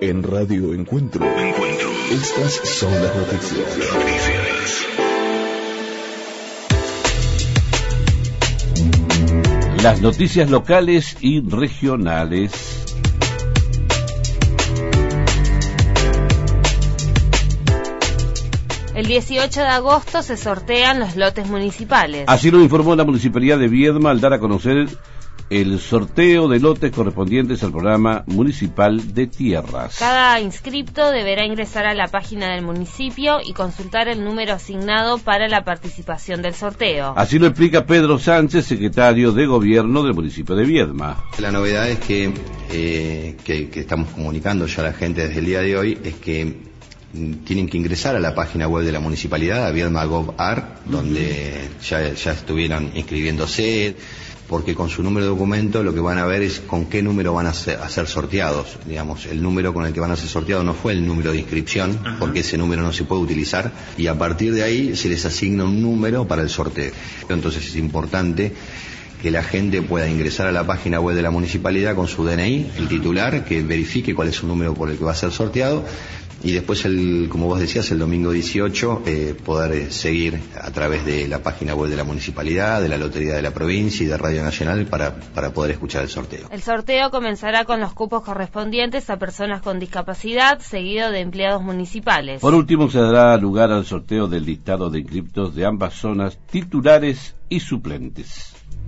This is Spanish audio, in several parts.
En Radio Encuentro. Estas son las noticias. Las noticias locales y regionales. El 18 de agosto se sortean los lotes municipales. Así lo informó la Municipalidad de Viedma al dar a conocer el sorteo de lotes correspondientes al programa municipal de tierras. Cada inscripto deberá ingresar a la página del municipio y consultar el número asignado para la participación del sorteo. Así lo explica Pedro Sánchez, secretario de Gobierno del municipio de Viedma. La novedad es que estamos comunicando ya a la gente desde el día de hoy, es que tienen que ingresar a la página web de la municipalidad, a Viedma.gov.ar, donde ya estuvieron inscribiéndose, porque con su número de documento lo que van a ver es con qué número van a ser sorteados. Digamos, el número con el que van a ser sorteados no fue el número de inscripción, porque ese número no se puede utilizar, y a partir de ahí se les asigna un número para el sorteo. Entonces es importante que la gente pueda ingresar a la página web de la municipalidad con su DNI, el titular, que verifique cuál es su número por el que va a ser sorteado, y después, como vos decías, el domingo 18, poder seguir a través de la página web de la municipalidad, de la Lotería de la Provincia y de Radio Nacional para poder escuchar el sorteo. El sorteo comenzará con los cupos correspondientes a personas con discapacidad, seguido de empleados municipales. Por último, se dará lugar al sorteo del listado de inscriptos de ambas zonas, titulares y suplentes.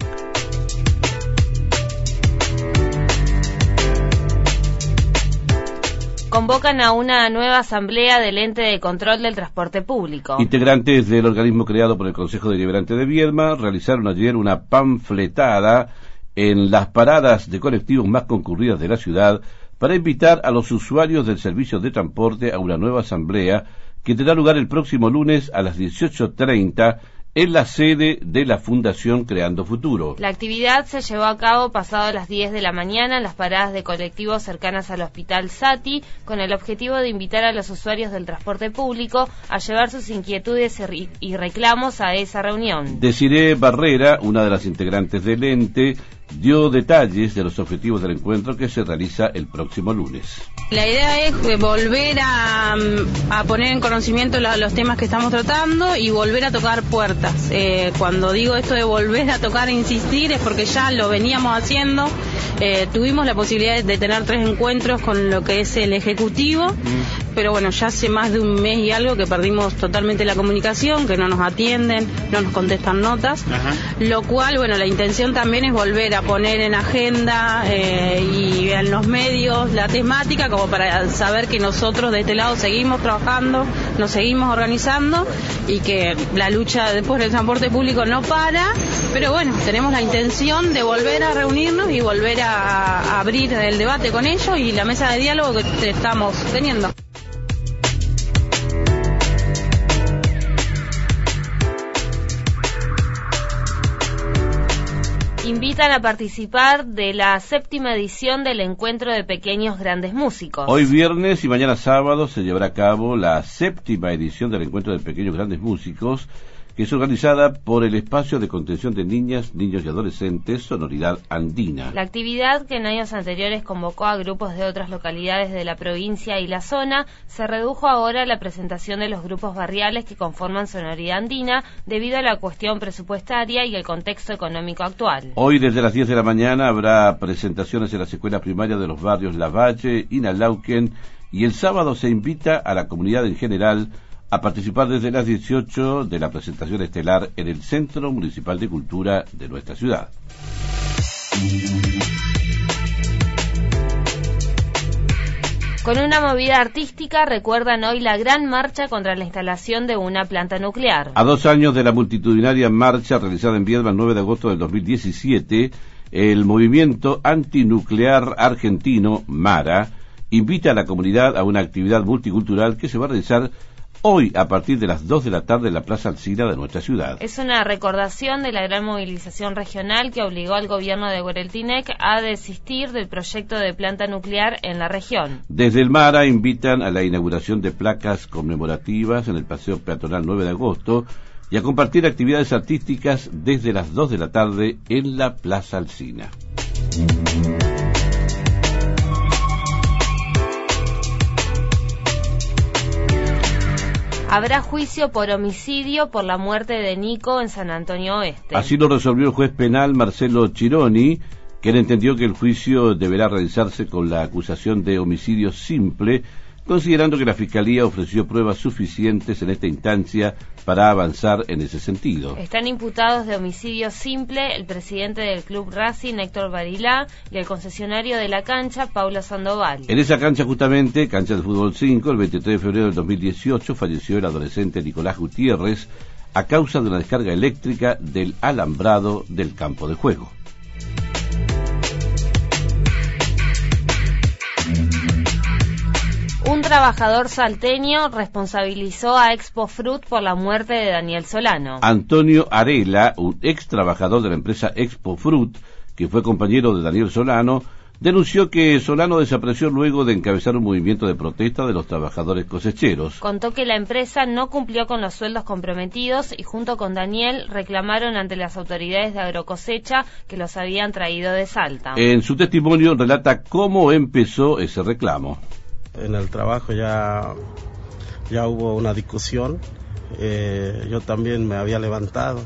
Convocan a una nueva asamblea del ente de control del transporte público. Integrantes del organismo creado por el Consejo Deliberante de Viedma realizaron ayer una panfletada en las paradas de colectivos más concurridas de la ciudad para invitar a los usuarios del servicio de transporte a una nueva asamblea que tendrá lugar el próximo lunes a las 18:30 en la sede de la Fundación Creando Futuro. La actividad se llevó a cabo pasado las 10 de la mañana en las paradas de colectivos cercanas al Hospital Sati, con el objetivo de invitar a los usuarios del transporte público a llevar sus inquietudes y reclamos a esa reunión. Desiree Barrera, una de las integrantes del ente, dio detalles de los objetivos del encuentro que se realiza el próximo lunes. La idea es volver a poner en conocimiento los temas que estamos tratando y volver a tocar puertas. Cuando digo esto de volver a tocar e insistir es porque ya lo veníamos haciendo. Tuvimos la posibilidad de tener 3 encuentros con lo que es el Ejecutivo, pero bueno, ya hace más de un mes y algo que perdimos totalmente la comunicación, que no nos atienden, no nos contestan notas, lo cual, bueno, la intención también es volver a poner en agenda y en los medios la temática, como para saber que nosotros de este lado seguimos trabajando, nos seguimos organizando y que la lucha por el transporte público no para, pero bueno, tenemos la intención de volver a reunirnos y volver a abrir el debate con ellos y la mesa de diálogo que estamos teniendo. Invitan a participar de la 7ª edición del Encuentro de Pequeños Grandes Músicos. Hoy viernes y mañana sábado se llevará a cabo la 7ª edición del Encuentro de Pequeños Grandes Músicos, que es organizada por el Espacio de Contención de Niñas, Niños y Adolescentes Sonoridad Andina. La actividad, que en años anteriores convocó a grupos de otras localidades de la provincia y la zona, se redujo ahora a la presentación de los grupos barriales que conforman Sonoridad Andina debido a la cuestión presupuestaria y el contexto económico actual. Hoy desde las 10 de la mañana habrá presentaciones en las escuelas primarias de los barrios Lavalle, Inalauquen, y el sábado se invita a la comunidad en general a participar desde las 18 de la presentación estelar en el Centro Municipal de Cultura de nuestra ciudad. Con una movida artística recuerdan hoy la gran marcha contra la instalación de una planta nuclear. A 2 años de la multitudinaria marcha realizada en Viedma el 9 de agosto del 2017, el movimiento antinuclear argentino, MARA, invita a la comunidad a una actividad multicultural que se va a realizar hoy a partir de las 2 de la tarde en la Plaza Alsina de nuestra ciudad. Es una recordación de la gran movilización regional que obligó al gobierno de Guereltinec a desistir del proyecto de planta nuclear en la región. Desde el MARA invitan a la inauguración de placas conmemorativas en el Paseo Peatonal 9 de agosto y a compartir actividades artísticas desde las 2 de la tarde en la Plaza Alsina. Habrá juicio por homicidio por la muerte de Nico en San Antonio Oeste. Así lo resolvió el juez penal Marcelo Chironi, quien entendió que el juicio deberá realizarse con la acusación de homicidio simple, considerando que la Fiscalía ofreció pruebas suficientes en esta instancia para avanzar en ese sentido. Están imputados de homicidio simple el presidente del Club Racing, Héctor Barilá, y el concesionario de la cancha, Paulo Sandoval. En esa cancha justamente, cancha de fútbol 5, el 23 de febrero del 2018, falleció el adolescente Nicolás Gutiérrez a causa de una descarga eléctrica del alambrado del campo de juego. Un trabajador salteño responsabilizó a Expo Fruit por la muerte de Daniel Solano. Antonio Arela, un ex trabajador de la empresa Expo Fruit, que fue compañero de Daniel Solano, denunció que Solano desapareció luego de encabezar un movimiento de protesta de los trabajadores cosecheros. Contó que la empresa no cumplió con los sueldos comprometidos y junto con Daniel reclamaron ante las autoridades de agrocosecha que los habían traído de Salta. En su testimonio relata cómo empezó ese reclamo. En el trabajo ya hubo una discusión, yo también me había levantado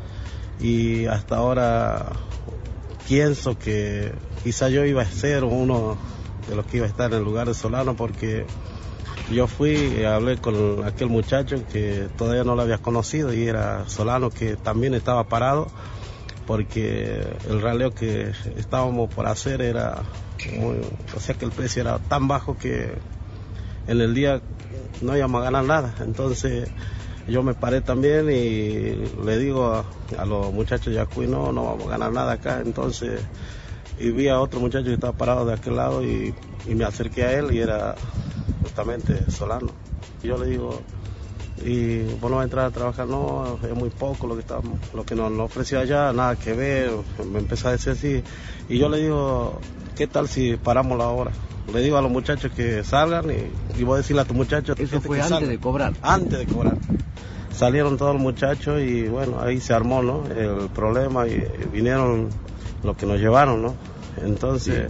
y hasta ahora pienso que quizá yo iba a ser uno de los que iba a estar en el lugar de Solano, porque yo fui y hablé con aquel muchacho que todavía no lo había conocido y era Solano, que también estaba parado porque el raleo que estábamos por hacer era o sea que el precio era tan bajo que en el día no íbamos a ganar nada. Entonces yo me paré también y le digo a los muchachos de Yacuy, no vamos a ganar nada acá. Entonces y vi a otro muchacho que estaba parado de aquel lado y me acerqué a él y era justamente Solano. Y yo le digo, y vos no vas a entrar a trabajar, no, es muy poco lo que nos ofreció allá, nada que ver. Me empezó a decir así y yo le digo, ¿qué tal si paramos la hora? Le digo a los muchachos que salgan y voy a decirle a tu muchacho. ¿Eso fue antes de cobrar? Antes de cobrar. Salieron todos los muchachos y bueno, ahí se armó, ¿no?, el problema y vinieron los que nos llevaron, ¿no? Entonces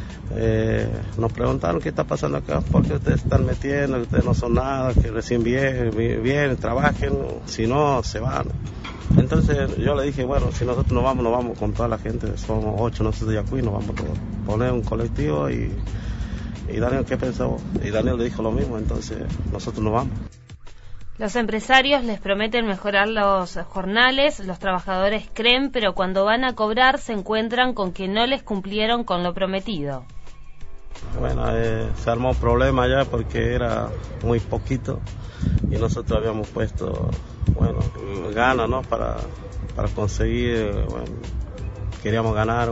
nos preguntaron qué está pasando acá, por qué ustedes están metiendo, que ustedes no son nada, que recién vienen, trabajen, si no se van. Entonces yo le dije, bueno, si nosotros nos vamos con toda la gente, somos 8 nosotros de Yacuy, nos vamos todos, poner un colectivo y Daniel, ¿qué pensó? Y Daniel le dijo lo mismo, entonces nosotros nos vamos. Los empresarios les prometen mejorar los jornales, los trabajadores creen, pero cuando van a cobrar se encuentran con que no les cumplieron con lo prometido. Bueno, se armó un problema ya porque era muy poquito y nosotros habíamos puesto, bueno, ganas, ¿no?, para conseguir, bueno, queríamos ganar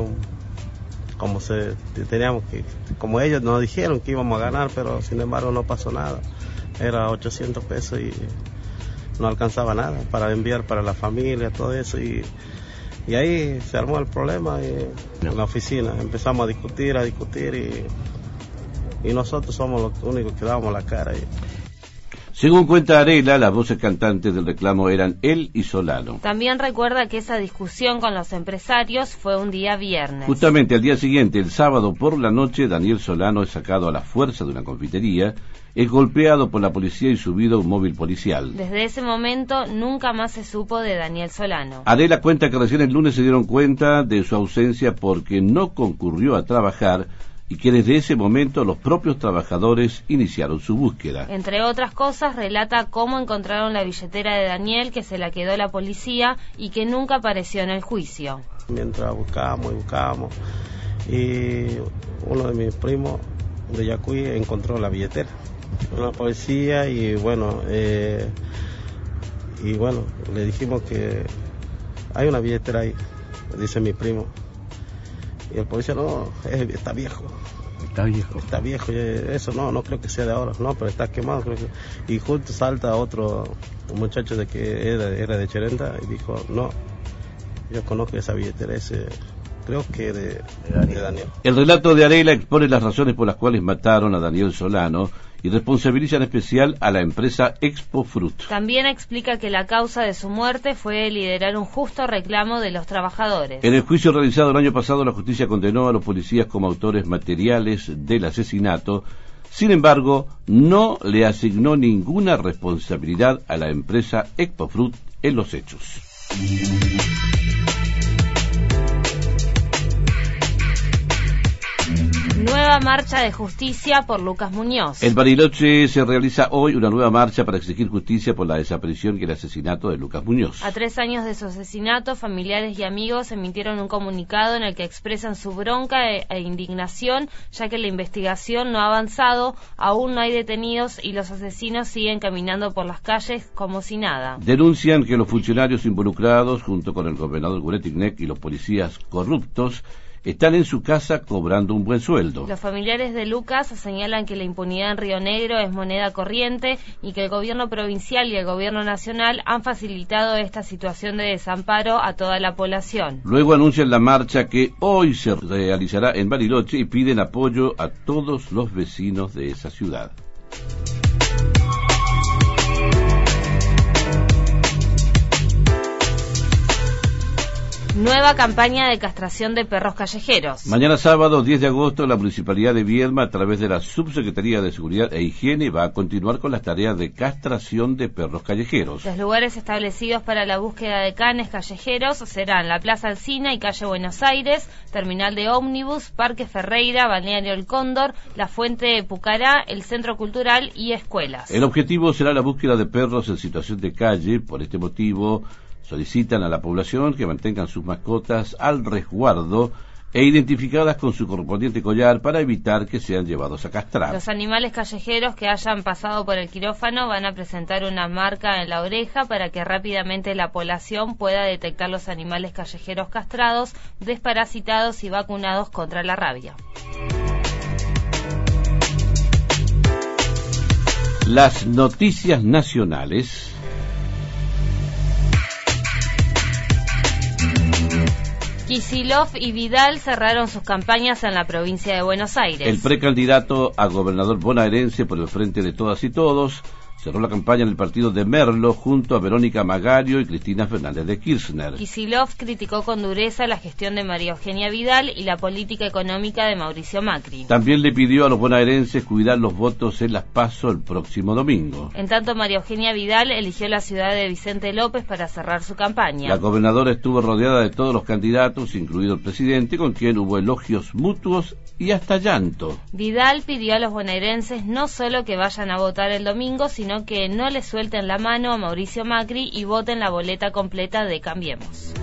como ellos nos dijeron que íbamos a ganar, pero sin embargo no pasó nada. Era 800 pesos y no alcanzaba nada para enviar para la familia, todo eso, y ahí se armó el problema en la oficina. Empezamos a discutir y nosotros somos los únicos que dábamos la cara. Según cuenta Arela, las voces cantantes del reclamo eran él y Solano. También recuerda que esa discusión con los empresarios fue un día viernes. Justamente al día siguiente, el sábado por la noche, Daniel Solano es sacado a la fuerza de una confitería, es golpeado por la policía y subido a un móvil policial. Desde ese momento nunca más se supo de Daniel Solano. Arela cuenta que recién el lunes se dieron cuenta de su ausencia porque no concurrió a trabajar y que desde ese momento los propios trabajadores iniciaron su búsqueda. Entre otras cosas, relata cómo encontraron la billetera de Daniel, que se la quedó la policía y que nunca apareció en el juicio. Mientras buscábamos y uno de mis primos de Yacuy encontró la billetera en la policía y bueno, le dijimos que hay una billetera ahí, dice mi primo. Y el policía, no, está viejo. Está viejo, eso no creo que sea de ahora, no, pero está quemado, creo que. Y justo salta otro muchacho de que era de Cherenta y dijo, no, yo conozco esa billetera, creo que de Daniel. El relato de Arela expone las razones por las cuales mataron a Daniel Solano y responsabiliza en especial a la empresa Expo Fruit. También explica que la causa de su muerte fue liderar un justo reclamo de los trabajadores. En el juicio realizado el año pasado, la justicia condenó a los policías como autores materiales del asesinato, Sin embargo, no le asignó ninguna responsabilidad a la empresa Expofruit en los hechos. Nueva marcha de justicia por Lucas Muñoz. En Bariloche se realiza hoy una nueva marcha para exigir justicia por la desaparición y el asesinato de Lucas Muñoz. A 3 años de su asesinato, familiares y amigos emitieron un comunicado en el que expresan su bronca e indignación, ya que la investigación no ha avanzado, aún no hay detenidos y los asesinos siguen caminando por las calles como si nada. Denuncian que los funcionarios involucrados, junto con el gobernador Guretignek y los policías corruptos, están en su casa cobrando un buen sueldo. Los familiares de Lucas señalan que la impunidad en Río Negro es moneda corriente y que el gobierno provincial y el gobierno nacional han facilitado esta situación de desamparo a toda la población. Luego anuncian la marcha que hoy se realizará en Bariloche y piden apoyo a todos los vecinos de esa ciudad. Nueva campaña de castración de perros callejeros. Mañana sábado 10 de agosto la Municipalidad de Viedma, a través de la Subsecretaría de Seguridad e Higiene, va a continuar con las tareas de castración de perros callejeros. Los lugares establecidos para la búsqueda de canes callejeros serán la Plaza Alsina y Calle Buenos Aires, Terminal de Ómnibus, Parque Ferreira, Balneario El Cóndor, La Fuente de Pucará, el Centro Cultural y escuelas. El objetivo será la búsqueda de perros en situación de calle. Por este motivo solicitan a la población que mantengan sus mascotas al resguardo e identificadas con su correspondiente collar para evitar que sean llevados a castrar. Los animales callejeros que hayan pasado por el quirófano van a presentar una marca en la oreja para que rápidamente la población pueda detectar los animales callejeros castrados, desparasitados y vacunados contra la rabia. Las noticias nacionales. Kicillof y Vidal cerraron sus campañas en la provincia de Buenos Aires. El precandidato a gobernador bonaerense por el Frente de Todas y Todos cerró la campaña en el partido de Merlo junto a Verónica Magario y Cristina Fernández de Kirchner. Kicillof criticó con dureza la gestión de María Eugenia Vidal y la política económica de Mauricio Macri. También le pidió a los bonaerenses cuidar los votos en las PASO el próximo domingo. En tanto, María Eugenia Vidal eligió la ciudad de Vicente López para cerrar su campaña. La gobernadora estuvo rodeada de todos los candidatos, incluido el presidente, con quien hubo elogios mutuos y hasta llanto. Vidal pidió a los bonaerenses no solo que vayan a votar el domingo, sino que no le suelten la mano a Mauricio Macri y voten la boleta completa de Cambiemos.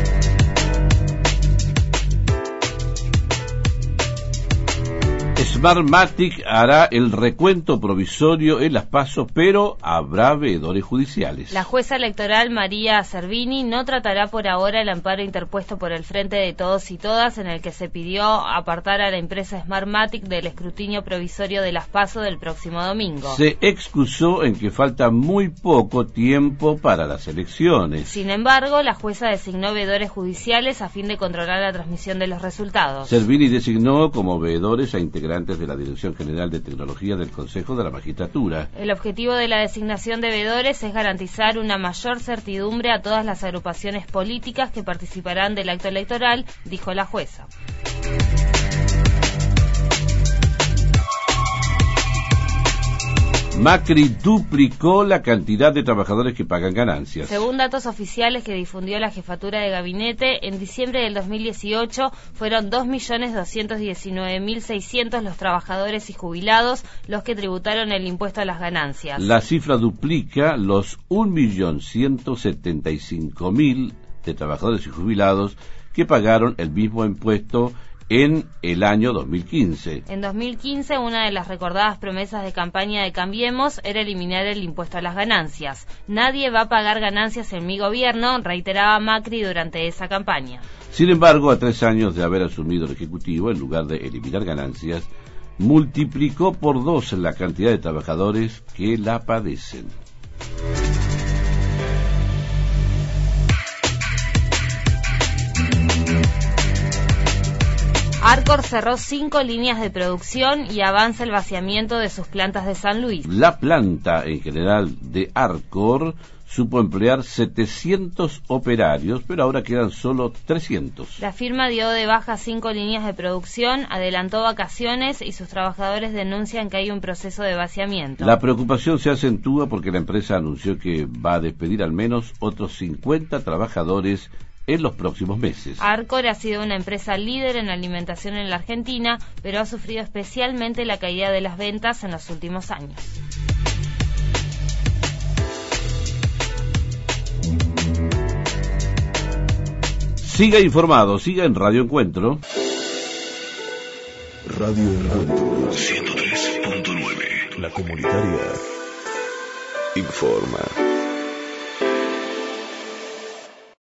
Smartmatic hará el recuento provisorio en las PASO, pero habrá veedores judiciales. La jueza electoral María Servini no tratará por ahora el amparo interpuesto por el Frente de Todos y Todas, en el que se pidió apartar a la empresa Smartmatic del escrutinio provisorio de las PASO del próximo domingo. Se excusó en que falta muy poco tiempo para las elecciones. Sin embargo, la jueza designó veedores judiciales a fin de controlar la transmisión de los resultados. Servini designó como veedores a integrantes de la Dirección General de Tecnología del Consejo de la Magistratura. El objetivo de la designación de veedores es garantizar una mayor certidumbre a todas las agrupaciones políticas que participarán del acto electoral, dijo la jueza. Macri duplicó la cantidad de trabajadores que pagan ganancias. Según datos oficiales que difundió la jefatura de gabinete, en diciembre del 2018 fueron 2.219.600 los trabajadores y jubilados los que tributaron el impuesto a las ganancias. La cifra duplica los 1.175.000 de trabajadores y jubilados que pagaron el mismo impuesto en el año 2015. En 2015, una de las recordadas promesas de campaña de Cambiemos era eliminar el impuesto a las ganancias. Nadie va a pagar ganancias en mi gobierno, reiteraba Macri durante esa campaña. Sin embargo, a 3 años de haber asumido el Ejecutivo, en lugar de eliminar ganancias, multiplicó por 2 la cantidad de trabajadores que la padecen. Arcor cerró 5 líneas de producción y avanza el vaciamiento de sus plantas de San Luis. La planta en general de Arcor supo emplear 700 operarios, pero ahora quedan solo 300. La firma dio de baja 5 líneas de producción, adelantó vacaciones y sus trabajadores denuncian que hay un proceso de vaciamiento. La preocupación se acentúa porque la empresa anunció que va a despedir al menos otros 50 trabajadores en los próximos meses. Arcor ha sido una empresa líder en alimentación en la Argentina, pero ha sufrido especialmente la caída de las ventas en los últimos años. Siga informado, siga en Radio Encuentro. Radio Encuentro 103.9. La comunitaria informa.